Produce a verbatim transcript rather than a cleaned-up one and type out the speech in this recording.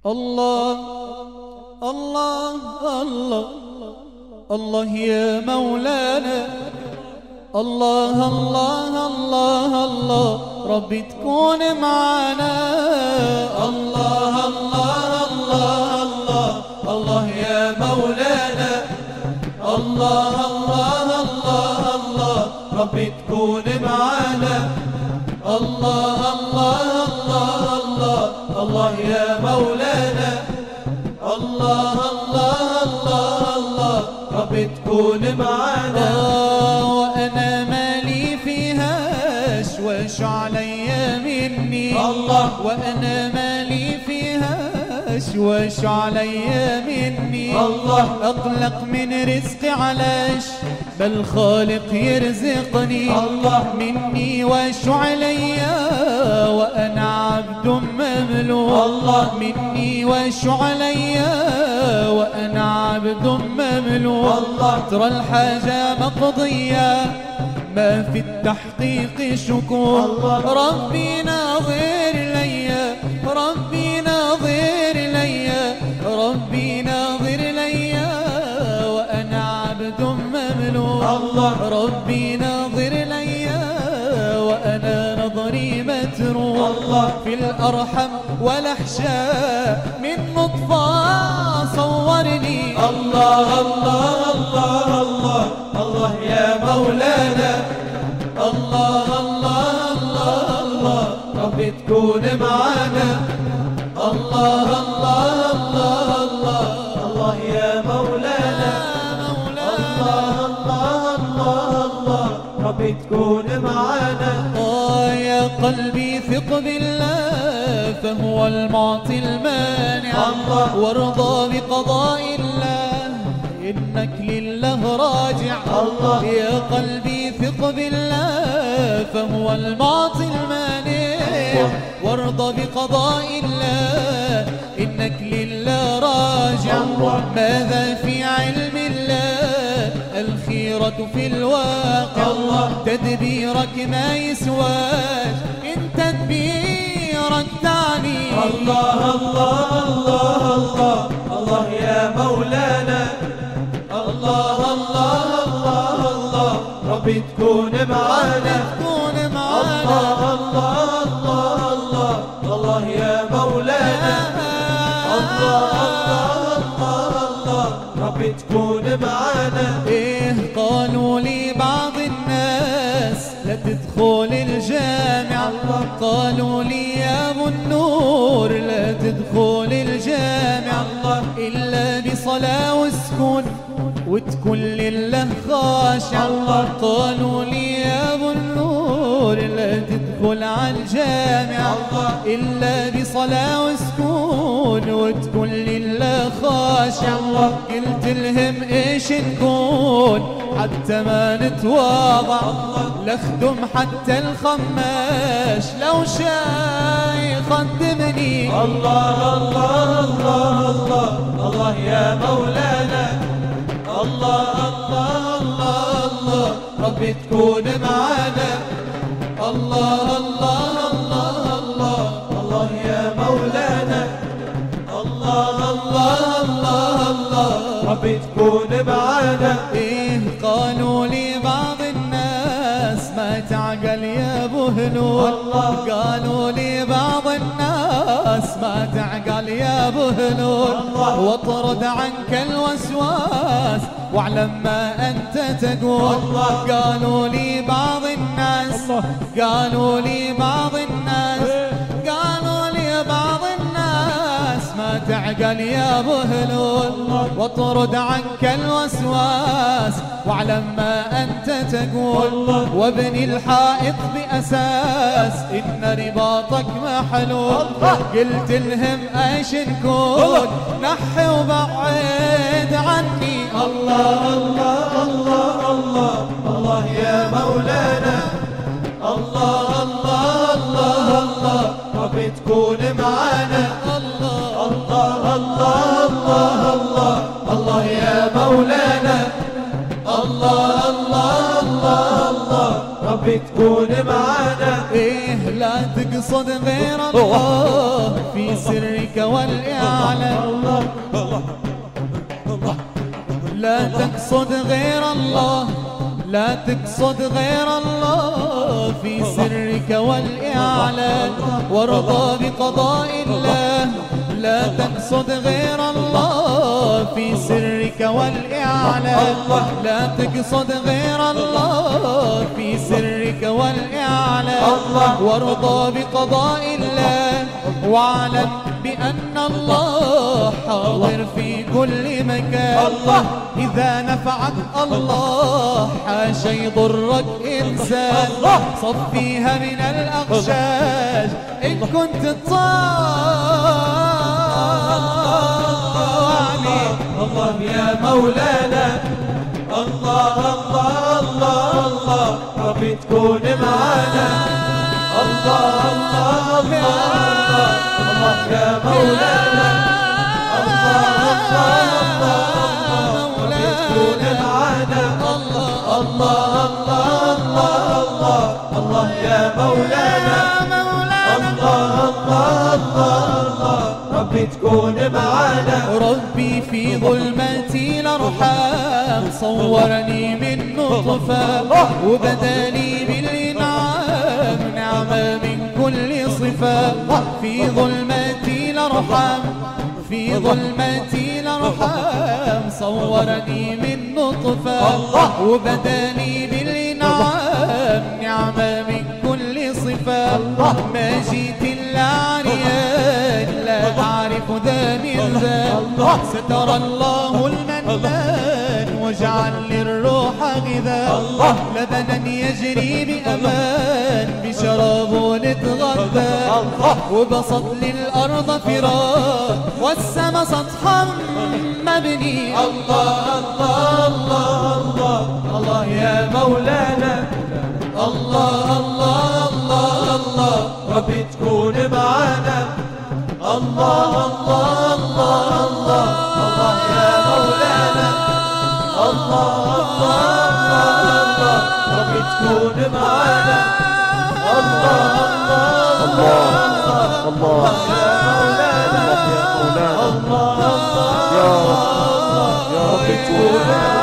الله الله الله الله يا مولانا، الله الله الله الله ربي تكون معانا. الله الله الله الله الله يا مولانا، الله الله الله الله ربي تكون معانا. الله الله الله الله الله يا مولانا، الله الله الله الله ربي تكون معانا. وانا مالي فيها شوش عليا مني، الله وانا مالي فيها شوش عليا مني، الله اقلق من رزقي علاش بل خالق يرزقني، الله مني وش عليا وانا عبد مملوك، الله مني وش عليا وانا عبد مملوك، الله ترى الحاجة مقضية ما في التحقيق شكوك، ربي ناظر ليا ربي ناظر ليا ربي ناظر ليا وانا عبد مملوك، الله ربي ناظر ليا وانا نظري متروك، الله في الارحم والاحشاء من نطفة صورني. الله الله الله الله الله يا مولانا، الله الله الله الله ربي تكون معانا. الله الله الله الله الله يا مولانا، الله الله الله الله ربي تكون معانا. آه يا قلبي ثق بالله فهو المعطي المانع، الله وارضى بقضاء الله إنك لله راجع. الله يا قلبي ثق بالله فهو المعطي المانع، وارضى بقضاء الله إنك لله راجع. ماذا في علم الله الخيرة في الواقع، الله تدبيرك ما يسواش إن تدبيرك تعني. الله الله الله الله الله يا مولانا، الله الله الله الله ربي تكون معانا. تكون معانا الله الله الله الله يا مولانا، الله الله الله الله ربي تكون معانا. إيه قالوا لي بعض الناس لا تدخل الجامع، قالوا لي يا ابو النور لا تدخل الجامع إلا بصلاة وسكون وتكون لله خاشع. قالوا لي يا ابو النور لا تدخل على الجامع إلا بصلاة وسكون وتكون لله خاشع. قلت لهم ايش نكون حتى ما نتواضع، لخدم حتى الخماش لو شاي يخدمني. الله الله الله الله الله يا مولانا، الله الله الله الله ربي تكون معانا. الله الله الله الله الله يا مولانا، الله الله الله الله ربي تكون معانا. إيه قالوا لي بعض الناس ما تعقل يا ابو هنود، قالوا لي بعض الناس ما تعقل يا ابو هنود، واطرد عنك الوسواس واعلم ما انت تقول. قالوا لي بعض الناس قالوا لي بعض الناس قالوا لي بعض الناس ما تعقل يا ابو هلول، واطرد عنك الوسواس واعلم ما انت تقول. وابني الحائط باساس ان رباطك محلول. قلت لهم ايش نكون نحي وبعد عني. الله الله الله الله الله يا مولانا، الله الله الله الله ربي تكون معانا. الله الله الله الله الله الله يا مولانا، الله الله الله الله ربي تكون معانا. إيه لا تقصد غير الله في سرك والإعلان. لا تقصد غير الله، لا تقصد غير الله في سرك والإعلان، وارضى بقضاء الله. لا تقصد غير الله في سرك والإعلان، لا تقصد غير الله في سرك والإعلان، وارضى بقضاء الله. واعلم بأن الله حاضر في كل مكان. إذا نفعك الله حاشا يضرك إنسان. صفيها من الأغشاش إن كنت تطاعني. الله يا مولانا، الله الله الله الله، ربي تكون معانا. الله الله الله الله يا مولانا، الله الله الله ربي تكون معانا. الله الله الله الله الله يا مولانا، الله الله الله ربي تكون معانا. ربي في ظلمتي الأرحام صورني من نطفة، وبدالي بالإنعام نعمة من كل صفة. في ظلمتي الأرحام، في ظلمتي الأرحام صورني من نطفة، وبدالي بالإنعام نعمة من كل صفة. ما جيت إلا عريان لا أعرف ذا من ذا، ستر الله المنان واجعل للروح غذاء. لبنا يجري بأمان بشراب نتغذى، وبسط للأرض فراق والسما سطحا مبني. الله الله الله الله الله يا مولانا، الله الله الله الله ربي تكون معانا. الله الله الله الله الله يا مولانا، الله الله الله الله ربي تكون معانا. الله الله الله الله يا مولانا، الله الله يا رب يا رب تكون معانا.